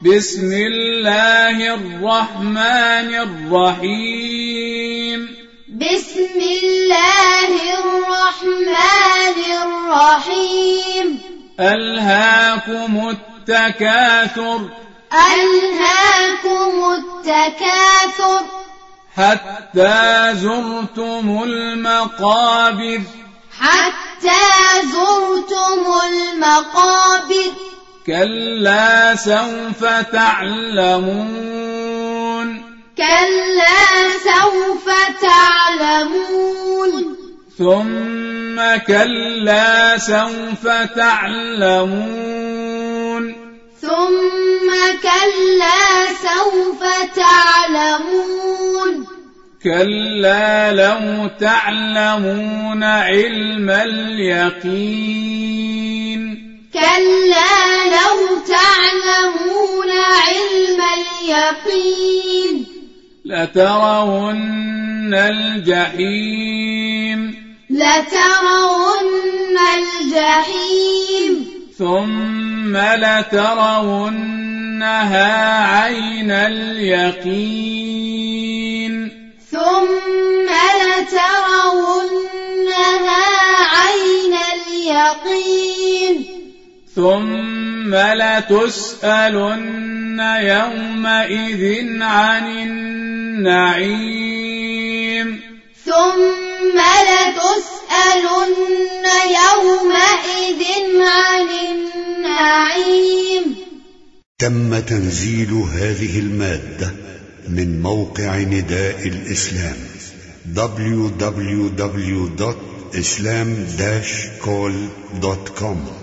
بسم الله الرحمن الرحيم بسم الله الرحمن الرحيم ألهاكم التكاثر ألهاكم التكاثر حتى زرتم المقابر حتى زرتم المقابر كلا سوف تعلمون كلا سوف تعلمون ثم كلا سوف تعلمون ثم كلا سوف تعلمون كلا لو تعلمون علم اليقين كلا لو تعلمون علم اليقين لترون الجحيم لترون الجحيم ثم لترونها عين اليقين ثم لترونها عين اليقين ثم لتسألن يومئذ عن النعيم ثم لتسألن يومئذ عن النعيم. تم تنزيل هذه المادة من موقع نداء الإسلام www.islam-call.com